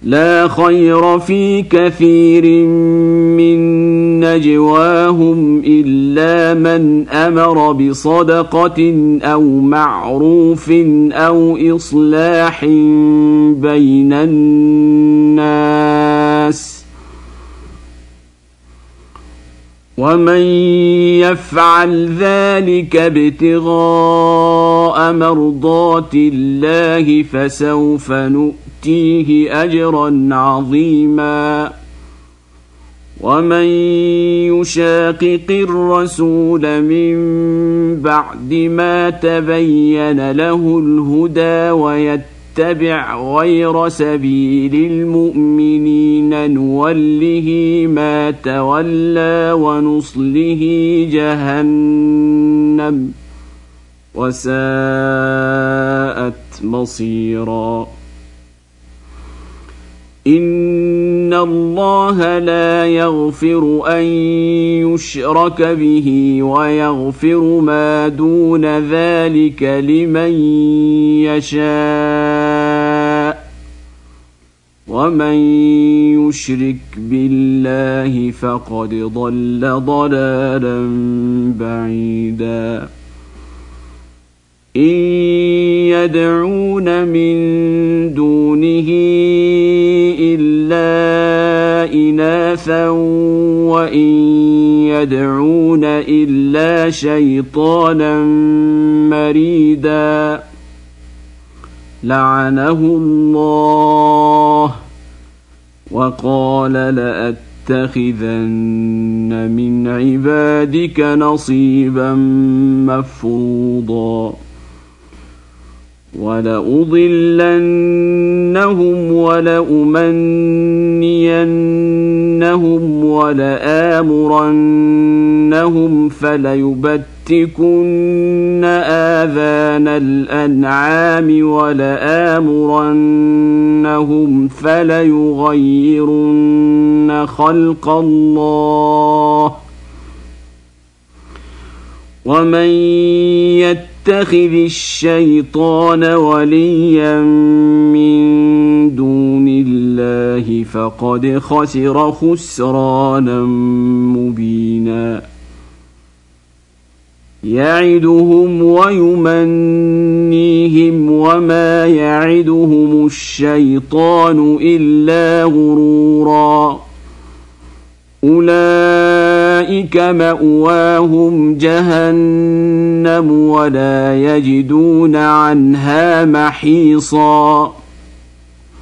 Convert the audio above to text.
لا خير في كثير من نجواهم إلا من أمر بصدقة أو معروف أو إصلاح بين الناس ومن يفعل ذلك ابتغاء مرضات الله فسوف نؤتيه أجرا عظيما ومن يشاقق الرسول من بعد ما تبين له الهدى ويتبع غير سبيل المؤمنين نوله ما تولى ونصله جهنم وساءت مصيرا إن الله لا يغفر أن يشرك به ويغفر ما دون ذلك لمن يشاء ومن يشرك بالله فقد ضل ضلالا بعيدا إن يدعون من دونه إلا إناثا وإن يدعون إلا شيطانا مريدا لعنه الله وقال لأتخذن من عبادك نصيبا مفروضا ولأضلنهم ولأمنينهم ولآمرنهم فليبتكن آذان الأنعام ولآمرنهم فليغيرن خلق الله ومن يتخذ الشيطان وليا من دون الله فقد خسر خسرانا مبينا يعدهم ويمنيهم وما يعدهم الشيطان إلا غرورا أولئك مأواهم جهنم ولا يجدون عنها محيصا